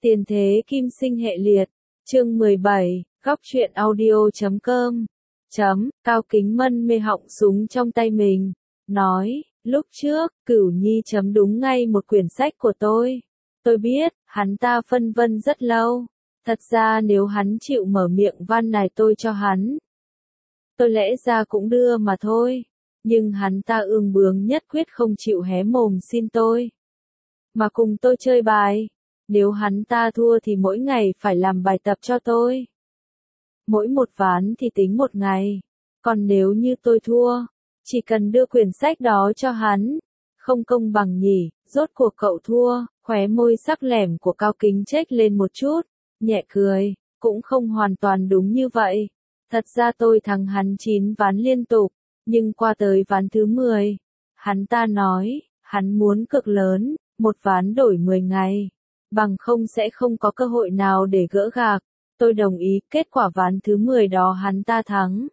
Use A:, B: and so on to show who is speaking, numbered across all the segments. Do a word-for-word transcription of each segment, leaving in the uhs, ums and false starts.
A: Tiền thế kim sinh hệ liệt, chương mười bảy, góc truyện audio chấm com. Chấm, Cao Kính Mân mê họng súng trong tay mình, nói, lúc trước, Cửu Nhi chấm đúng ngay một quyển sách của tôi. Tôi biết, hắn ta phân vân rất lâu. Thật ra nếu hắn chịu mở miệng van nài tôi cho hắn, tôi lẽ ra cũng đưa mà thôi. Nhưng hắn ta ương bướng nhất quyết không chịu hé mồm xin tôi, mà cùng tôi chơi bài. Nếu hắn ta thua thì mỗi ngày phải làm bài tập cho tôi. Mỗi một ván thì tính một ngày. Còn nếu như tôi thua, chỉ cần đưa quyển sách đó cho hắn. Không công bằng nhỉ, rốt cuộc cậu thua. Khóe môi sắc lẻm của Cao Kính chếch lên một chút, nhẹ cười, cũng không hoàn toàn đúng như vậy. Thật ra tôi thắng hắn chín ván liên tục, nhưng qua tới ván thứ mười, hắn ta nói, hắn muốn cược lớn, một ván đổi mười ngày, bằng không sẽ không có cơ hội nào để gỡ gạc. Tôi đồng ý, kết quả ván thứ mười đó hắn ta thắng.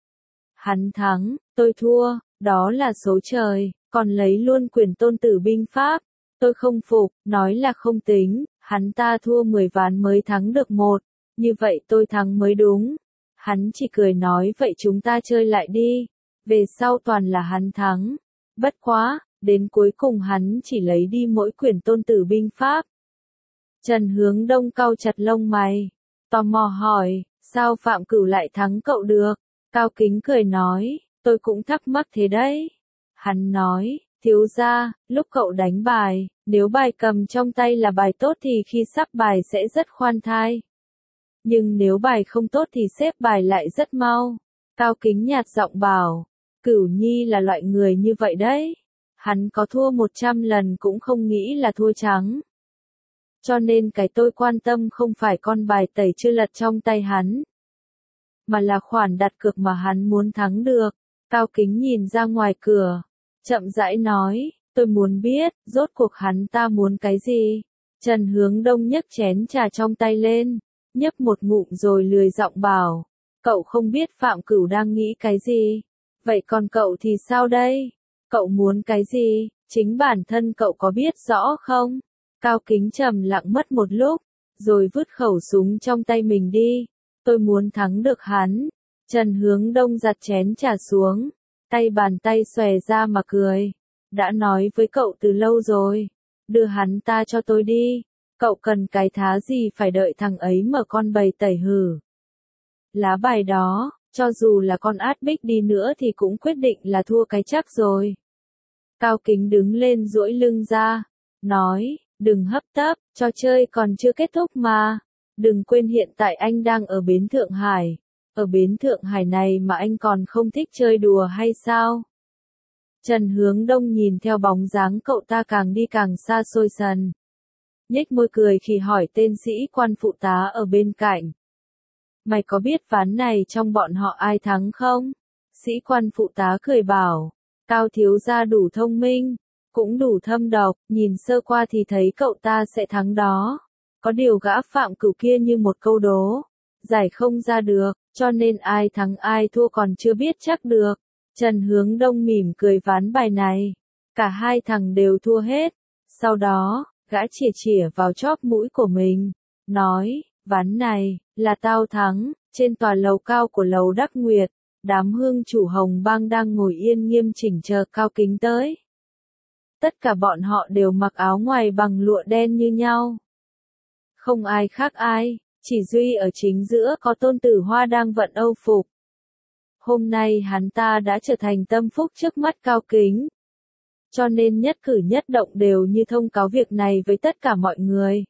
A: Hắn thắng, tôi thua, đó là số trời, còn lấy luôn quyền tôn tử binh pháp. Tôi không phục, nói là không tính, hắn ta thua mười ván mới thắng được một, như vậy tôi thắng mới đúng. Hắn chỉ cười nói vậy chúng ta chơi lại đi, về sau toàn là hắn thắng. Bất quá, đến cuối cùng hắn chỉ lấy đi mỗi quyển tôn tử binh pháp. Trần Hướng Đông cau chặt lông mày, tò mò hỏi, sao Phạm Cửu lại thắng cậu được? Cao Kính cười nói, tôi cũng thắc mắc thế đấy. Hắn nói, thiếu gia, lúc cậu đánh bài, nếu bài cầm trong tay là bài tốt thì khi sắp bài sẽ rất khoan thai. Nhưng nếu bài không tốt thì xếp bài lại rất mau. Cao Kính nhạt giọng bảo, Cửu Nhi là loại người như vậy đấy. Hắn có thua một trăm lần cũng không nghĩ là thua trắng. Cho nên cái tôi quan tâm không phải con bài tẩy chưa lật trong tay hắn, mà là khoản đặt cược mà hắn muốn thắng được. Cao Kính nhìn ra ngoài cửa, chậm rãi nói, tôi muốn biết, rốt cuộc hắn ta muốn cái gì? Trần Hướng Đông nhấc chén trà trong tay lên, nhấp một ngụm rồi lười giọng bảo, cậu không biết Phạm Cửu đang nghĩ cái gì? Vậy còn cậu thì sao đây? Cậu muốn cái gì? Chính bản thân cậu có biết rõ không? Cao Kính trầm lặng mất một lúc, rồi vứt khẩu súng trong tay mình đi. Tôi muốn thắng được hắn. Trần Hướng Đông giặt chén trà xuống, tay bàn tay xòe ra mà cười. Đã nói với cậu từ lâu rồi, đưa hắn ta cho tôi đi. Cậu cần cái thá gì phải đợi thằng ấy mở con bầy tẩy hử. Lá bài đó, cho dù là con át bích đi nữa thì cũng quyết định là thua cái chắc rồi. Cao Kính đứng lên duỗi lưng ra, nói, đừng hấp tấp, trò chơi còn chưa kết thúc mà. Đừng quên hiện tại anh đang ở bến Thượng Hải. Ở bến Thượng Hải này mà anh còn không thích chơi đùa hay sao? Trần Hướng Đông nhìn theo bóng dáng cậu ta càng đi càng xa xôi dần. Nhếch môi cười khi hỏi tên sĩ quan phụ tá ở bên cạnh. Mày có biết ván này trong bọn họ ai thắng không? Sĩ quan phụ tá cười bảo, Cao thiếu gia đủ thông minh, cũng đủ thâm độc, nhìn sơ qua thì thấy cậu ta sẽ thắng đó. Có điều gã Phạm Cửu kia như một câu đố, giải không ra được, cho nên ai thắng ai thua còn chưa biết chắc được. Trần Hướng Đông mỉm cười ván bài này, cả hai thằng đều thua hết. Sau đó, gã chìa chìa vào chóp mũi của mình, nói, ván này, là tao thắng. Trên tòa lầu cao của lầu Đắc Nguyệt, đám hương chủ Hồng Bang đang ngồi yên nghiêm chỉnh chờ Cao Kính tới. Tất cả bọn họ đều mặc áo ngoài bằng lụa đen như nhau. Không ai khác ai, chỉ duy ở chính giữa có Tôn Tử Hoa đang vận âu phục. Hôm nay hắn ta đã trở thành tâm phúc trước mắt Cao Kính. Cho nên nhất cử nhất động đều như thông cáo việc này với tất cả mọi người.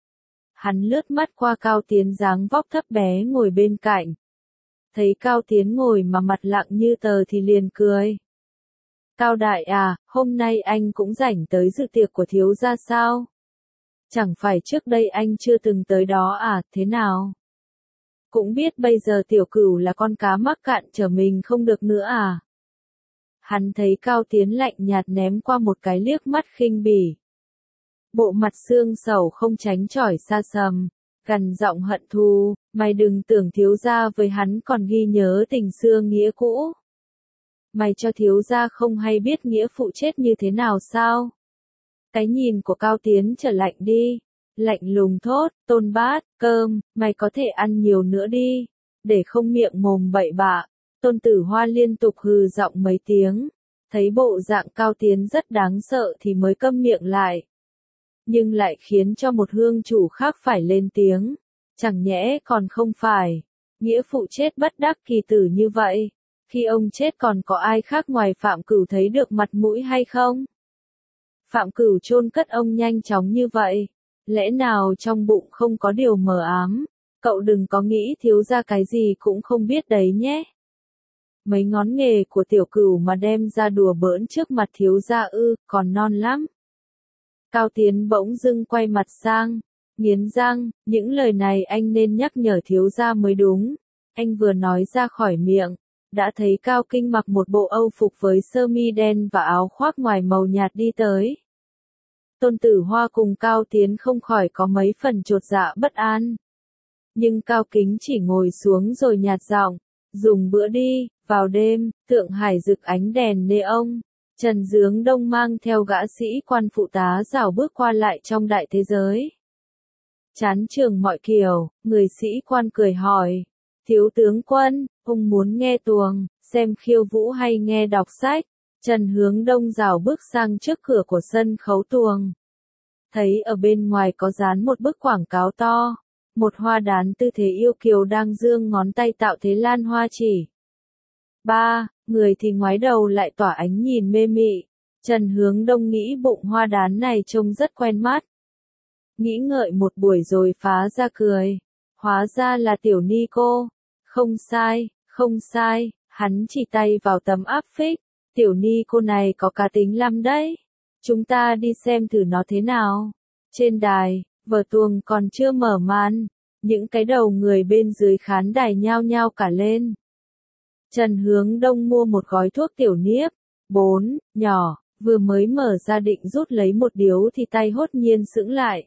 A: Hắn lướt mắt qua Cao Tiến dáng vóc thấp bé ngồi bên cạnh. Thấy Cao Tiến ngồi mà mặt lặng như tờ thì liền cười. Cao đại à, hôm nay anh cũng rảnh tới dự tiệc của thiếu gia sao? Chẳng phải trước đây anh chưa từng tới đó à, thế nào? Cũng biết bây giờ Tiểu Cửu là con cá mắc cạn trở mình không được nữa à? Hắn thấy Cao Tiến lạnh nhạt ném qua một cái liếc mắt khinh bỉ. Bộ mặt xương sầu không tránh chỏi xa sầm, gằn giọng hận thù, mày đừng tưởng thiếu gia với hắn còn ghi nhớ tình xưa nghĩa cũ. Mày cho thiếu gia không hay biết nghĩa phụ chết như thế nào sao? Cái nhìn của Cao Tiến trở lạnh đi, lạnh lùng thốt, Tôn Bát, cơm, mày có thể ăn nhiều nữa đi, để không miệng mồm bậy bạ. Tôn Tử Hoa liên tục hừ giọng mấy tiếng, thấy bộ dạng Cao Tiến rất đáng sợ thì mới câm miệng lại. Nhưng lại khiến cho một hương chủ khác phải lên tiếng, chẳng nhẽ còn không phải, nghĩa phụ chết bất đắc kỳ tử như vậy, khi ông chết còn có ai khác ngoài Phạm Cửu thấy được mặt mũi hay không? Phạm Cửu chôn cất ông nhanh chóng như vậy, lẽ nào trong bụng không có điều mờ ám, cậu đừng có nghĩ thiếu gia cái gì cũng không biết đấy nhé. Mấy ngón nghề của tiểu Cửu mà đem ra đùa bỡn trước mặt thiếu gia ư, còn non lắm. Cao Tiến bỗng dưng quay mặt sang, nghiến răng, những lời này anh nên nhắc nhở thiếu gia mới đúng. Anh vừa nói ra khỏi miệng, đã thấy Cao Kinh mặc một bộ âu phục với sơ mi đen và áo khoác ngoài màu nhạt đi tới. Tôn Tử Hoa cùng Cao Tiến không khỏi có mấy phần chột dạ bất an. Nhưng Cao Kính chỉ ngồi xuống rồi nhạt giọng, dùng bữa đi. Vào đêm, Thượng Hải rực ánh đèn neon, Trần Dướng Đông mang theo gã sĩ quan phụ tá rảo bước qua lại trong đại thế giới. Chán trường mọi kiểu, người sĩ quan cười hỏi, thiếu tướng quân, ông muốn nghe tuồng, xem khiêu vũ hay nghe đọc sách? Trần Hướng Đông rảo bước sang trước cửa của sân khấu tuồng. Thấy ở bên ngoài có dán một bức quảng cáo to, một hoa đán tư thế yêu kiều đang giương ngón tay tạo thế lan hoa chỉ. Ba, người thì ngoái đầu lại tỏa ánh nhìn mê mị. Trần Hướng Đông nghĩ bụng hoa đán này trông rất quen mắt. Nghĩ ngợi một buổi rồi phá ra cười. Hóa ra là tiểu ni cô. Không sai, không sai, hắn chỉ tay vào tấm áp phích. Tiểu ni cô này có cá tính lắm đấy. Chúng ta đi xem thử nó thế nào. Trên đài, vở tuồng còn chưa mở màn. Những cái đầu người bên dưới khán đài nhao nhao cả lên. Trần Hướng Đông mua một gói thuốc tiểu niếp, bốn, nhỏ, vừa mới mở ra định rút lấy một điếu thì tay hốt nhiên sững lại.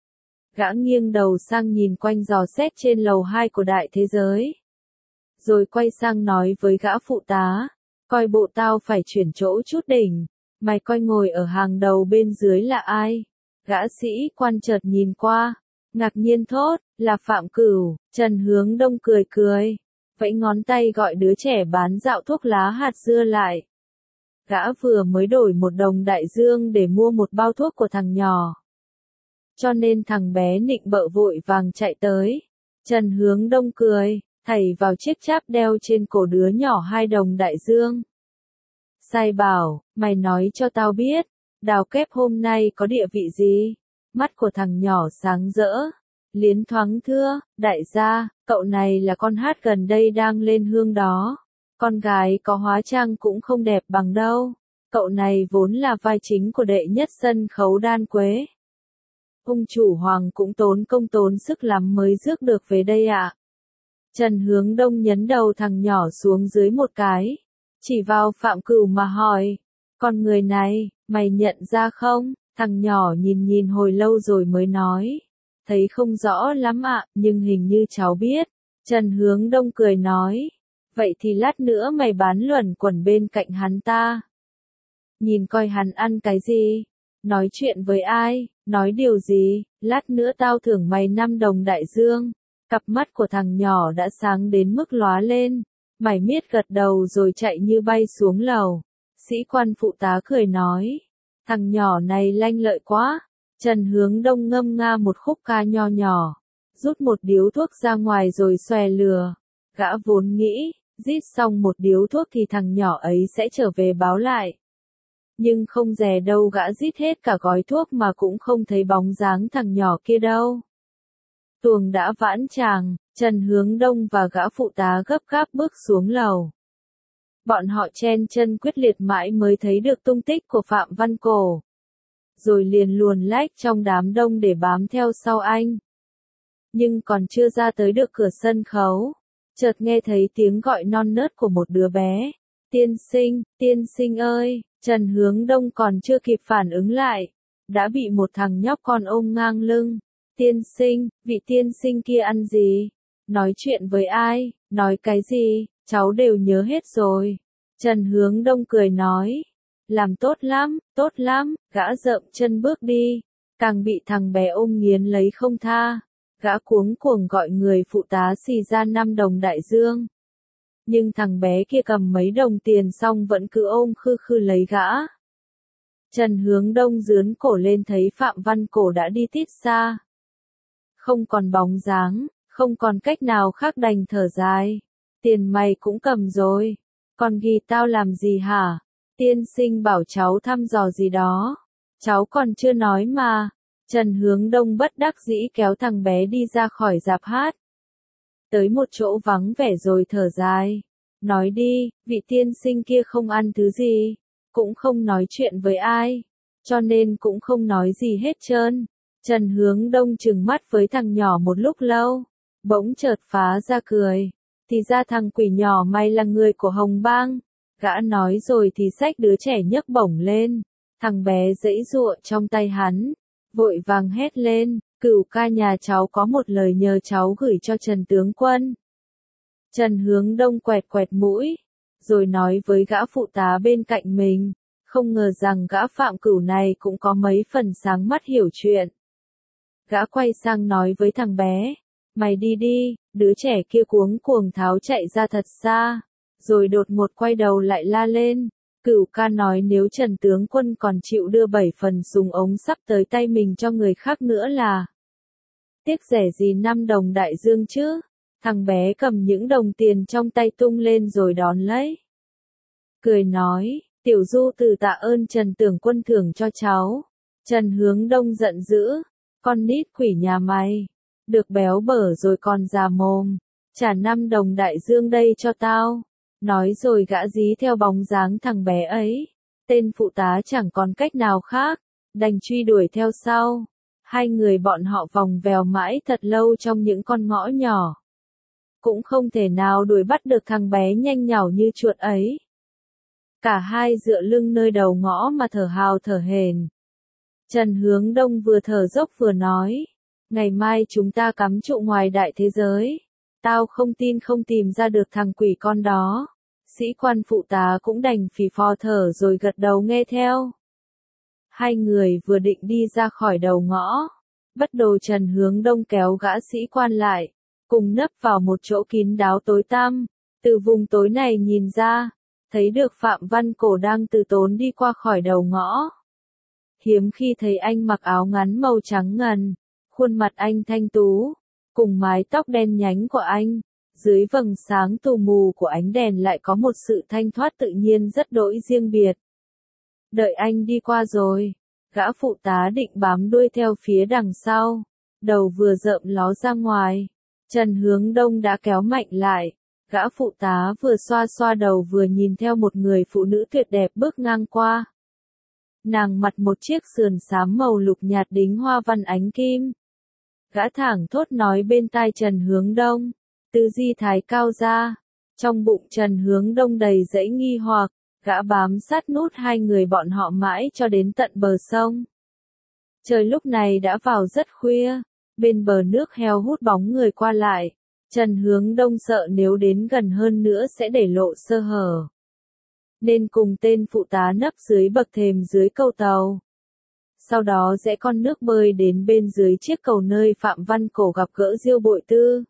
A: Gã nghiêng đầu sang nhìn quanh dò xét trên lầu hai của đại thế giới. Rồi quay sang nói với gã phụ tá, coi bộ tao phải chuyển chỗ chút đỉnh, mày coi ngồi ở hàng đầu bên dưới là ai? Gã sĩ quan chợt nhìn qua, ngạc nhiên thốt, là Phạm Cửu. Trần Hướng Đông cười cười, vẫy ngón tay gọi đứa trẻ bán dạo thuốc lá hạt dưa lại. Gã vừa mới đổi một đồng đại dương để mua một bao thuốc của thằng nhỏ. Cho nên thằng bé nịnh bợ vội vàng chạy tới. Trần Hướng Đông cười, thảy vào chiếc cháp đeo trên cổ đứa nhỏ hai đồng đại dương. Sai bảo, mày nói cho tao biết, đào kép hôm nay có địa vị gì? Mắt của thằng nhỏ sáng rỡ. Liến thoáng thưa, đại gia, cậu này là con hát gần đây đang lên hương đó. Con gái có hóa trang cũng không đẹp bằng đâu. Cậu này vốn là vai chính của đệ nhất sân khấu Đan Quế. Ông chủ Hoàng cũng tốn công tốn sức lắm mới rước được về đây ạ. À. Trần Hướng Đông nhấn đầu thằng nhỏ xuống dưới một cái, chỉ vào Phạm Cửu mà hỏi, con người này, mày nhận ra không? Thằng nhỏ nhìn nhìn hồi lâu rồi mới nói, thấy không rõ lắm ạ, nhưng hình như cháu biết. Trần Hướng Đông cười nói, vậy thì lát nữa mày bán luẩn quẩn bên cạnh hắn ta. Nhìn coi hắn ăn cái gì, nói chuyện với ai, nói điều gì, lát nữa tao thưởng mày năm đồng đại dương. Cặp mắt của thằng nhỏ đã sáng đến mức lóa lên, mày miết gật đầu rồi chạy như bay xuống lầu. Sĩ quan phụ tá cười nói, thằng nhỏ này lanh lợi quá. Trần Hướng Đông ngâm nga một khúc ca nho nhỏ, rút một điếu thuốc ra ngoài rồi xòe lừa. Gã vốn nghĩ, rít xong một điếu thuốc thì thằng nhỏ ấy sẽ trở về báo lại. Nhưng không dè đâu gã rít hết cả gói thuốc mà cũng không thấy bóng dáng thằng nhỏ kia đâu. Tuồng đã vãn tràng, Trần Hướng Đông và gã phụ tá gấp gáp bước xuống lầu. Bọn họ chen chân quyết liệt mãi mới thấy được tung tích của Phạm Văn Cổ. Rồi liền luồn lách trong đám đông để bám theo sau anh. Nhưng còn chưa ra tới được cửa sân khấu, chợt nghe thấy tiếng gọi non nớt của một đứa bé. Tiên sinh, tiên sinh ơi, Trần Hướng Đông còn chưa kịp phản ứng lại, đã bị một thằng nhóc con ôm ngang lưng. Tiên sinh, vị tiên sinh kia ăn gì? Nói chuyện với ai? Nói cái gì? Cháu đều nhớ hết rồi. Trần Hướng Đông cười nói. Làm tốt lắm, tốt lắm, gã rợm chân bước đi. càng bị thằng bé ôm nghiến lấy không tha. Gã cuống cuồng gọi người phụ tá xì ra năm đồng đại dương. Nhưng thằng bé kia cầm mấy đồng tiền xong vẫn cứ ôm khư khư lấy gã. Trần Hướng Đông dướn cổ lên thấy Phạm Văn Cổ đã đi tít xa. Không còn bóng dáng, không còn cách nào khác đành thở dài. Tiền mày cũng cầm rồi. Còn ghi tao làm gì hả? Tiên sinh bảo cháu thăm dò gì đó. Cháu còn chưa nói mà. Trần Hướng Đông bất đắc dĩ kéo thằng bé đi ra khỏi rạp hát. Tới một chỗ vắng vẻ rồi thở dài. Nói đi, vị tiên sinh kia không ăn thứ gì. Cũng không nói chuyện với ai. Cho nên cũng không nói gì hết trơn. Trần Hướng Đông trừng mắt với thằng nhỏ một lúc lâu. Bỗng chợt phá ra cười. Thì ra thằng quỷ nhỏ mày là người của Hồng Bang. Gã nói rồi thì xách đứa trẻ nhấc bổng lên. Thằng bé giãy giụa trong tay hắn. Vội vàng hét lên. Cửu ca nhà cháu có một lời nhờ cháu gửi cho Trần tướng quân. Trần Hướng Đông quẹt quẹt mũi. Rồi nói với gã phụ tá bên cạnh mình. Không ngờ rằng gã Phạm Cửu này cũng có mấy phần sáng mắt hiểu chuyện. Gã quay sang nói với thằng bé. Mày đi đi, đứa trẻ kia cuống cuồng tháo chạy ra thật xa. Rồi đột ngột quay đầu lại la lên. Cửu ca nói nếu Trần tướng quân còn chịu đưa bảy phần súng ống sắp tới tay mình cho người khác nữa là. Tiếc rẻ gì năm đồng đại dương chứ. Thằng bé cầm những đồng tiền trong tay tung lên rồi đón lấy. Cười nói, tiểu du từ tạ ơn Trần tướng quân thưởng cho cháu. Trần Hướng Đông giận dữ, con nít quỷ nhà mày. Được béo bở rồi còn già mồm. Trả năm đồng đại dương đây cho tao. Nói rồi gã dí theo bóng dáng thằng bé ấy. Tên phụ tá chẳng còn cách nào khác. Đành truy đuổi theo sau. Hai người bọn họ vòng vèo mãi thật lâu trong những con ngõ nhỏ. Cũng không thể nào đuổi bắt được thằng bé nhanh nhảu như chuột ấy. Cả hai dựa lưng nơi đầu ngõ mà thở hào thở hển. Trần Hướng Đông vừa thở dốc vừa nói. Ngày mai chúng ta cắm trụ ngoài đại thế giới. Tao không tin không tìm ra được thằng quỷ con đó. Sĩ quan phụ tá cũng đành phì phò thở rồi gật đầu nghe theo. Hai người vừa định đi ra khỏi đầu ngõ. Bất đồ Trần Hướng Đông kéo gã sĩ quan lại. Cùng nấp vào một chỗ kín đáo tối tăm. Từ vùng tối này nhìn ra. Thấy được Phạm Văn Cổ đang từ tốn đi qua khỏi đầu ngõ. Hiếm khi thấy anh mặc áo ngắn màu trắng ngần. Khuôn mặt anh thanh tú. Cùng mái tóc đen nhánh của anh. Dưới vầng sáng tù mù của ánh đèn lại có một sự thanh thoát tự nhiên rất đỗi riêng biệt. Đợi anh đi qua rồi. Gã phụ tá định bám đuôi theo phía đằng sau. Đầu vừa rợm ló ra ngoài. Trần Hướng Đông đã kéo mạnh lại. Gã phụ tá vừa xoa xoa đầu vừa nhìn theo một người phụ nữ tuyệt đẹp bước ngang qua. Nàng mặc một chiếc sườn xám màu lục nhạt đính hoa văn ánh kim. Gã thẳng thốt nói bên tai Trần Hướng Đông. Tư di thái cao ra. Trong bụng Trần Hướng Đông đầy dẫy nghi hoặc. Gã bám sát nút hai người bọn họ mãi cho đến tận bờ sông. Trời lúc này đã vào rất khuya. Bên bờ nước heo hút bóng người qua lại. Trần Hướng Đông sợ nếu đến gần hơn nữa sẽ để lộ sơ hở. Nên cùng tên phụ tá nấp dưới bậc thềm dưới cầu tàu. Sau đó rẽ con nước bơi đến bên dưới chiếc cầu nơi Phạm Văn Cổ gặp gỡ Diêu Bội Tư.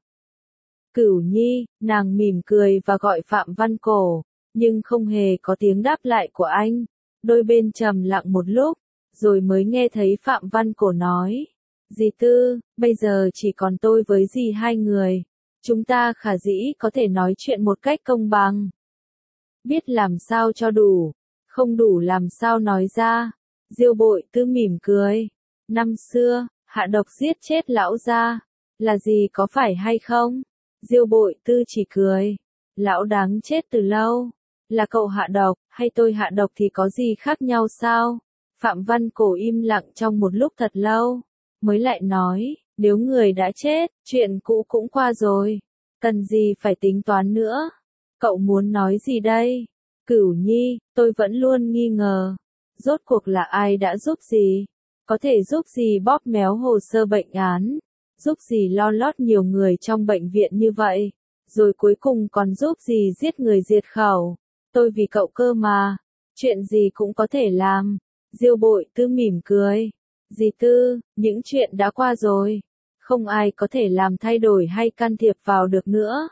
A: Cửu Nhi, nàng mỉm cười và gọi Phạm Văn Cổ, nhưng không hề có tiếng đáp lại của anh. Đôi bên trầm lặng một lúc, rồi mới nghe thấy Phạm Văn Cổ nói. Dì Tư, bây giờ chỉ còn tôi với dì hai người. Chúng ta khả dĩ có thể nói chuyện một cách công bằng. Biết làm sao cho đủ, không đủ làm sao nói ra. Diêu Bội Tư mỉm cười. Năm xưa, hạ độc giết chết lão gia, là gì có phải hay không? Diêu Bội Tư chỉ cười. Lão đáng chết từ lâu. Là cậu hạ độc, hay tôi hạ độc thì có gì khác nhau sao? Phạm Văn Cổ im lặng trong một lúc thật lâu. Mới lại nói, nếu người đã chết, chuyện cũ cũng qua rồi. Cần gì phải tính toán nữa? Cậu muốn nói gì đây? Cửu Nhi, tôi vẫn luôn nghi ngờ. Rốt cuộc là ai đã giúp gì? Có thể giúp gì bóp méo hồ sơ bệnh án? Giúp gì lo lót nhiều người trong bệnh viện như vậy? Rồi cuối cùng còn giúp gì giết người diệt khẩu? Tôi vì cậu cơ mà. Chuyện gì cũng có thể làm. Diêu Bội Tư mỉm cười. Dì Tư, những chuyện đã qua rồi. Không ai có thể làm thay đổi hay can thiệp vào được nữa.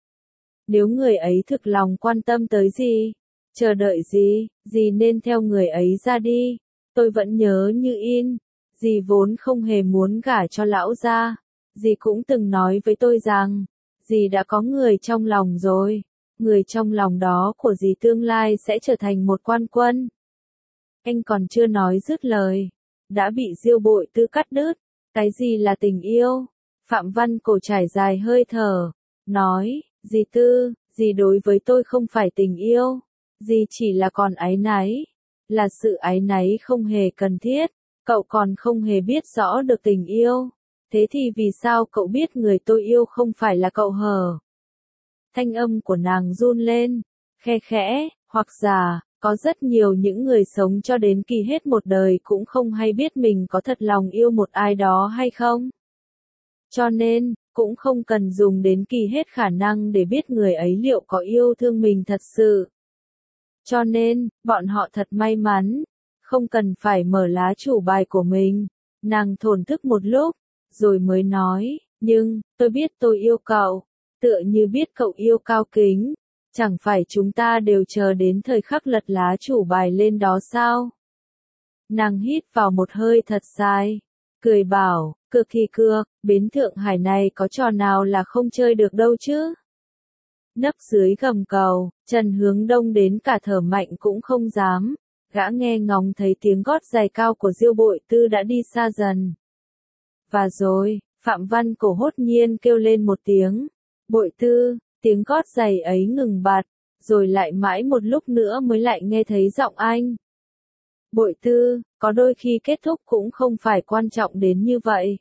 A: Nếu người ấy thực lòng quan tâm tới dì, chờ đợi dì, dì nên theo người ấy ra đi. Tôi vẫn nhớ như in, dì vốn không hề muốn gả cho lão gia. Dì cũng từng nói với tôi rằng, dì đã có người trong lòng rồi. Người trong lòng đó của dì tương lai sẽ trở thành một quan quân. Anh còn chưa nói dứt lời, đã bị Diêu Bội Tư cắt đứt. Cái gì là tình yêu? Phạm Văn Cổ trải dài hơi thở, nói, dì Tư, dì đối với tôi không phải tình yêu, dì chỉ là còn áy náy, là sự áy náy không hề cần thiết, cậu còn không hề biết rõ được tình yêu, thế thì vì sao cậu biết người tôi yêu không phải là cậu hờ? Thanh âm của nàng run lên, khe khẽ, hoặc giả, có rất nhiều những người sống cho đến kỳ hết một đời cũng không hay biết mình có thật lòng yêu một ai đó hay không. Cho nên, cũng không cần dùng đến kỳ hết khả năng để biết người ấy liệu có yêu thương mình thật sự. Cho nên, bọn họ thật may mắn, không cần phải mở lá chủ bài của mình. Nàng thổn thức một lúc, rồi mới nói, nhưng, tôi biết tôi yêu cậu, tựa như biết cậu yêu Cao Kính. Chẳng phải chúng ta đều chờ đến thời khắc lật lá chủ bài lên đó sao? Nàng hít vào một hơi thật dài, cười bảo, cược thì cược, bến Thượng Hải này có trò nào là không chơi được đâu chứ? Nấp dưới gầm cầu, Trần Hướng Đông đến cả thở mạnh cũng không dám, gã nghe ngóng thấy tiếng gót giày cao của Diêu Bội Tư đã đi xa dần. Và rồi, Phạm Văn Cổ hốt nhiên kêu lên một tiếng, Bội Tư. Tiếng gót giày ấy ngừng bặt, rồi lại mãi một lúc nữa mới lại nghe thấy giọng anh. Bội Tư, có đôi khi kết thúc cũng không phải quan trọng đến như vậy.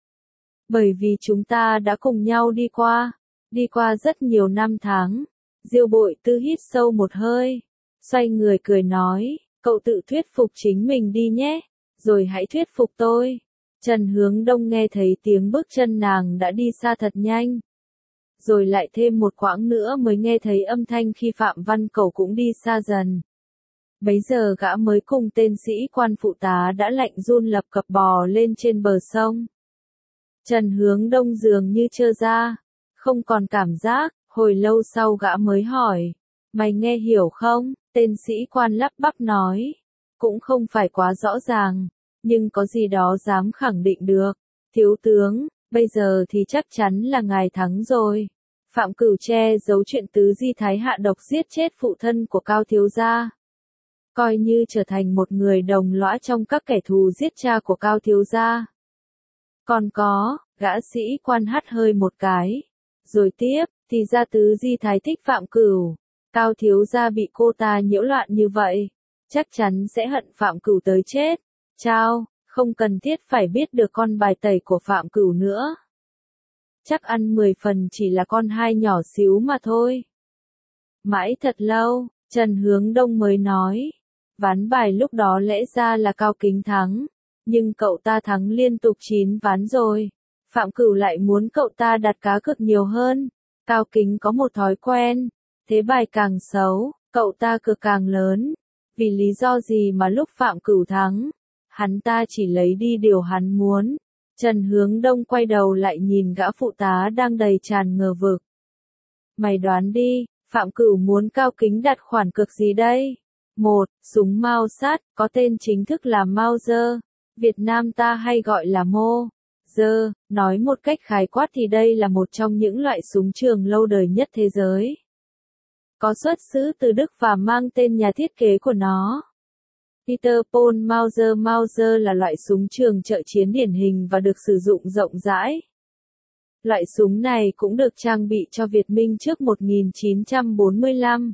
A: Bởi vì chúng ta đã cùng nhau đi qua, đi qua rất nhiều năm tháng. Diêu Bội Tư hít sâu một hơi, xoay người cười nói, cậu tự thuyết phục chính mình đi nhé, rồi hãy thuyết phục tôi. Trần Hướng Đông nghe thấy tiếng bước chân nàng đã đi xa thật nhanh. Rồi lại thêm một quãng nữa mới nghe thấy âm thanh khi Phạm Văn Cẩu cũng đi xa dần. Bấy giờ gã mới cùng tên sĩ quan phụ tá đã lạnh run lập cập bò lên trên bờ sông. Trần Hướng Đông dường như trơ ra, không còn cảm giác, hồi lâu sau gã mới hỏi, mày nghe hiểu không? Tên sĩ quan lắp bắp nói, cũng không phải quá rõ ràng, nhưng có gì đó dám khẳng định được. Thiếu tướng, bây giờ thì chắc chắn là ngài thắng rồi. Phạm Cửu che giấu chuyện tứ di thái hạ độc giết chết phụ thân của Cao thiếu gia. Coi như trở thành một người đồng lõa trong các kẻ thù giết cha của Cao thiếu gia. Còn có, gã sĩ quan hắt hơi một cái. Rồi tiếp, thì ra tứ di thái thích Phạm Cửu. Cao thiếu gia bị cô ta nhiễu loạn như vậy. Chắc chắn sẽ hận Phạm Cửu tới chết. Chao, không cần thiết phải biết được con bài tẩy của Phạm Cửu nữa. Chắc ăn mười phần chỉ là con hai nhỏ xíu mà thôi. Mãi thật lâu, Trần Hướng Đông mới nói. Ván bài lúc đó lẽ ra là Cao Kính thắng. Nhưng cậu ta thắng liên tục chín ván rồi. Phạm Cửu lại muốn cậu ta đặt cá cược nhiều hơn. Cao Kính có một thói quen. Thế bài càng xấu, cậu ta cược càng lớn. Vì lý do gì mà lúc Phạm Cửu thắng, hắn ta chỉ lấy đi điều hắn muốn. Trần Hướng Đông quay đầu lại nhìn gã phụ tá đang đầy tràn ngờ vực. Mày đoán đi, Phạm Cửu muốn Cao Kính đặt khoản cược gì đây? Một, súng Mao sát, có tên chính thức là Mauser. Việt Nam ta hay gọi là Mô. Dơ, nói một cách khái quát thì đây là một trong những loại súng trường lâu đời nhất thế giới. Có xuất xứ từ Đức và mang tên nhà thiết kế của nó. Peter Paul Mauser. Mauser là loại súng trường trợ chiến điển hình và được sử dụng rộng rãi. Loại súng này cũng được trang bị cho Việt Minh trước một nghìn chín trăm bốn mươi lăm.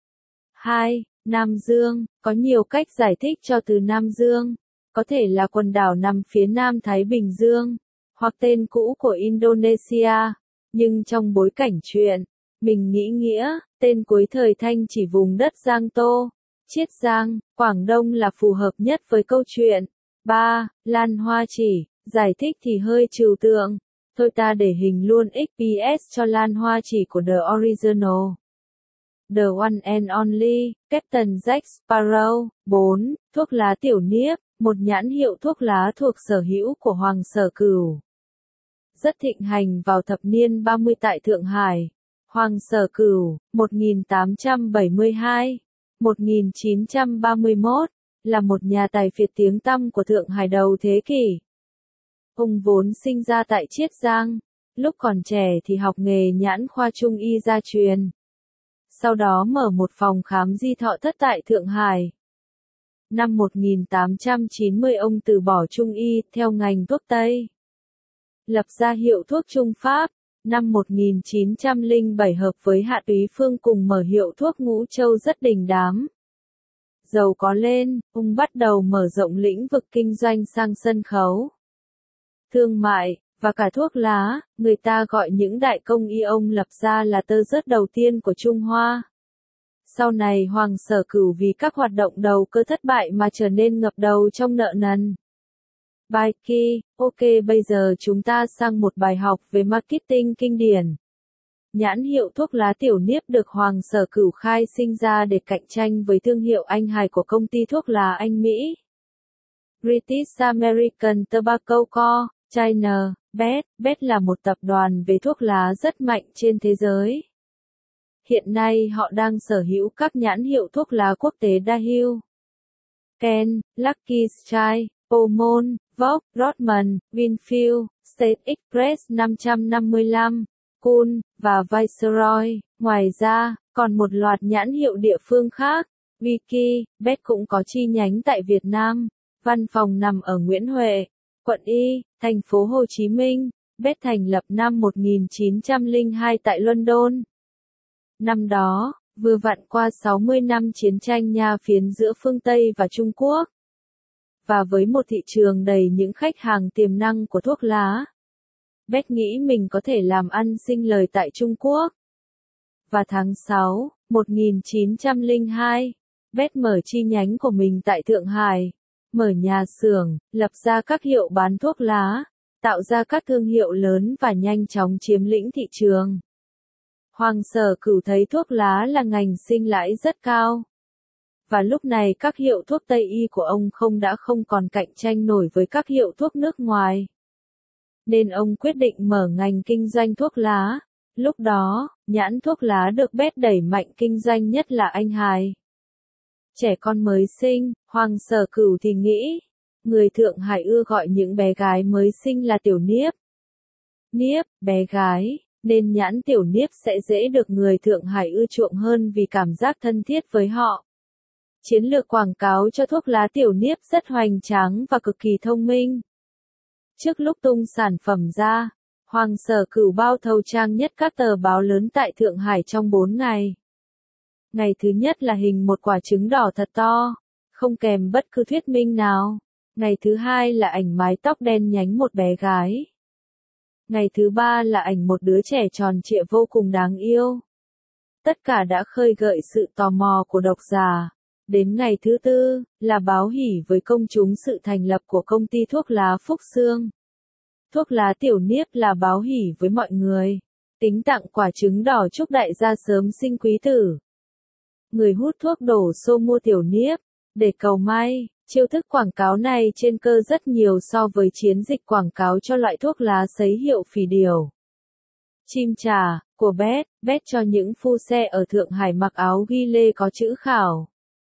A: hai. Nam Dương, có nhiều cách giải thích cho từ Nam Dương. Có thể là quần đảo nằm phía Nam Thái Bình Dương, hoặc tên cũ của Indonesia. Nhưng trong bối cảnh chuyện, mình nghĩ nghĩa, tên cuối thời Thanh chỉ vùng đất Giang Tô, Chiết Giang, Quảng Đông là phù hợp nhất với câu chuyện. ba. Lan Hoa Chỉ, giải thích thì hơi trừu tượng. Thôi ta để hình luôn ích pê ét cho Lan Hoa Chỉ của The Original. The One and Only, Captain Jack Sparrow. bốn. Thuốc lá tiểu niếp, một nhãn hiệu thuốc lá thuộc sở hữu của Hoàng Sở Cửu. Rất thịnh hành vào thập niên ba mươi tại Thượng Hải. Hoàng Sở Cửu, một nghìn tám trăm bảy mươi hai đến một nghìn chín trăm ba mươi mốt, là một nhà tài phiệt tiếng tăm của Thượng Hải đầu thế kỷ. Ông vốn sinh ra tại Chiết Giang, lúc còn trẻ thì học nghề nhãn khoa trung y gia truyền. Sau đó mở một phòng khám di thọ thất tại Thượng Hải. Năm một nghìn tám trăm chín mươi ông từ bỏ trung y, theo ngành thuốc Tây. Lập ra hiệu thuốc Trung Pháp. Năm một nghìn chín trăm lẻ bảy hợp với Hạ Túy Phương cùng mở hiệu thuốc Ngũ Châu rất đình đám. Giàu có lên, ông bắt đầu mở rộng lĩnh vực kinh doanh sang sân khấu, thương mại, và cả thuốc lá. Người ta gọi những đại công y ông lập ra là tơ rớt đầu tiên của Trung Hoa. Sau này Hoàng Sở Cửu vì các hoạt động đầu cơ thất bại mà trở nên ngập đầu trong nợ nần. Bài kỳ, ok bây giờ chúng ta sang một bài học về marketing kinh điển. Nhãn hiệu thuốc lá Tiểu Niếp được Hoàng Sở Cửu khai sinh ra để cạnh tranh với thương hiệu anh hài của công ty thuốc lá Anh Mỹ. British American Tobacco Co. China, bê e tê. bê e tê là một tập đoàn về thuốc lá rất mạnh trên thế giới. Hiện nay họ đang sở hữu các nhãn hiệu thuốc lá quốc tế Daewoo, Ken, Lucky Strike, Pomon, Vogue, Rothman, Winfield, State Express năm trăm năm mươi lăm, Cool, và Viceroy. Ngoài ra, còn một loạt nhãn hiệu địa phương khác. Vicky, bê e tê cũng có chi nhánh tại Việt Nam. Văn phòng nằm ở Nguyễn Huệ, quận Y, thành phố Hồ Chí Minh. bê e tê thành lập năm một nghìn chín trăm lẻ hai tại London. Năm đó, vừa vặn qua sáu mươi năm chiến tranh nha phiến giữa phương Tây và Trung Quốc. Và với một thị trường đầy những khách hàng tiềm năng của thuốc lá, bê e tê nghĩ mình có thể làm ăn sinh lời tại Trung Quốc. Và tháng sáu, một nghìn chín trăm lẻ hai, bê e tê mở chi nhánh của mình tại Thượng Hải, mở nhà xưởng, lập ra các hiệu bán thuốc lá, tạo ra các thương hiệu lớn và nhanh chóng chiếm lĩnh thị trường. Hoàng Sở Cửu thấy thuốc lá là ngành sinh lãi rất cao. Và lúc này các hiệu thuốc Tây y của ông không đã không còn cạnh tranh nổi với các hiệu thuốc nước ngoài. Nên ông quyết định mở ngành kinh doanh thuốc lá. Lúc đó, nhãn thuốc lá được bê e tê đẩy mạnh kinh doanh nhất là anh hài. Trẻ con mới sinh, Hoàng Sở Cửu thì nghĩ, người Thượng Hải ưa gọi những bé gái mới sinh là Tiểu Niếp. Niếp, bé gái, nên nhãn Tiểu Niếp sẽ dễ được người Thượng Hải ưa chuộng hơn vì cảm giác thân thiết với họ. Chiến lược quảng cáo cho thuốc lá Tiểu Niếp rất hoành tráng và cực kỳ thông minh. Trước lúc tung sản phẩm ra, Hoàng Sở Cửu bao thầu trang nhất các tờ báo lớn tại Thượng Hải trong bốn ngày. Ngày thứ nhất là hình một quả trứng đỏ thật to, không kèm bất cứ thuyết minh nào. Ngày thứ hai là ảnh mái tóc đen nhánh một bé gái. Ngày thứ ba là ảnh một đứa trẻ tròn trịa vô cùng đáng yêu. Tất cả đã khơi gợi sự tò mò của độc giả. Đến ngày thứ tư, là báo hỉ với công chúng sự thành lập của công ty thuốc lá Phúc Xương. Thuốc lá Tiểu Niếp là báo hỉ với mọi người. Tính tặng quả trứng đỏ chúc đại gia sớm sinh quý tử. Người hút thuốc đổ xô mua Tiểu Niếp, để cầu may. Chiêu thức quảng cáo này trên cơ rất nhiều so với chiến dịch quảng cáo cho loại thuốc lá sấy hiệu phì điều. Chim trà, của bê e tê, bê e tê cho những phu xe ở Thượng Hải mặc áo ghi lê có chữ khảo.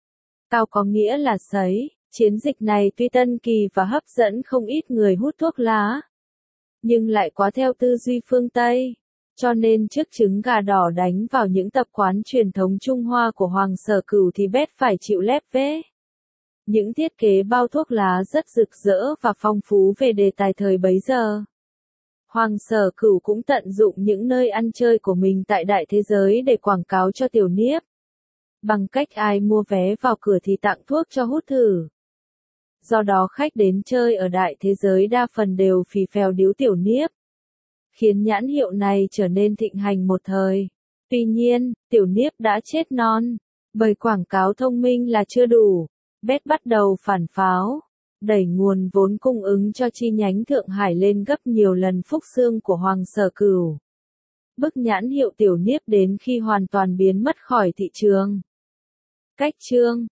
A: Cao có nghĩa là sấy. Chiến dịch này tuy tân kỳ và hấp dẫn không ít người hút thuốc lá, nhưng lại quá theo tư duy phương Tây. Cho nên trước trứng gà đỏ đánh vào những tập quán truyền thống Trung Hoa của Hoàng Sở Cửu thì bê e tê phải chịu lép vế. Những thiết kế bao thuốc lá rất rực rỡ và phong phú về đề tài thời bấy giờ. Hoàng Sở Cửu cũng tận dụng những nơi ăn chơi của mình tại đại thế giới để quảng cáo cho Tiểu Niếp. Bằng cách ai mua vé vào cửa thì tặng thuốc cho hút thử. Do đó khách đến chơi ở đại thế giới đa phần đều phì phèo điếu Tiểu Niếp, khiến nhãn hiệu này trở nên thịnh hành một thời. Tuy nhiên, Tiểu Niếp đã chết non, bởi quảng cáo thông minh là chưa đủ. bê e tê bắt đầu phản pháo, đẩy nguồn vốn cung ứng cho chi nhánh Thượng Hải lên gấp nhiều lần Phúc Xương của Hoàng Sở Cửu. Bức nhãn hiệu Tiểu Niếp đến khi hoàn toàn biến mất khỏi thị trường. Cách chương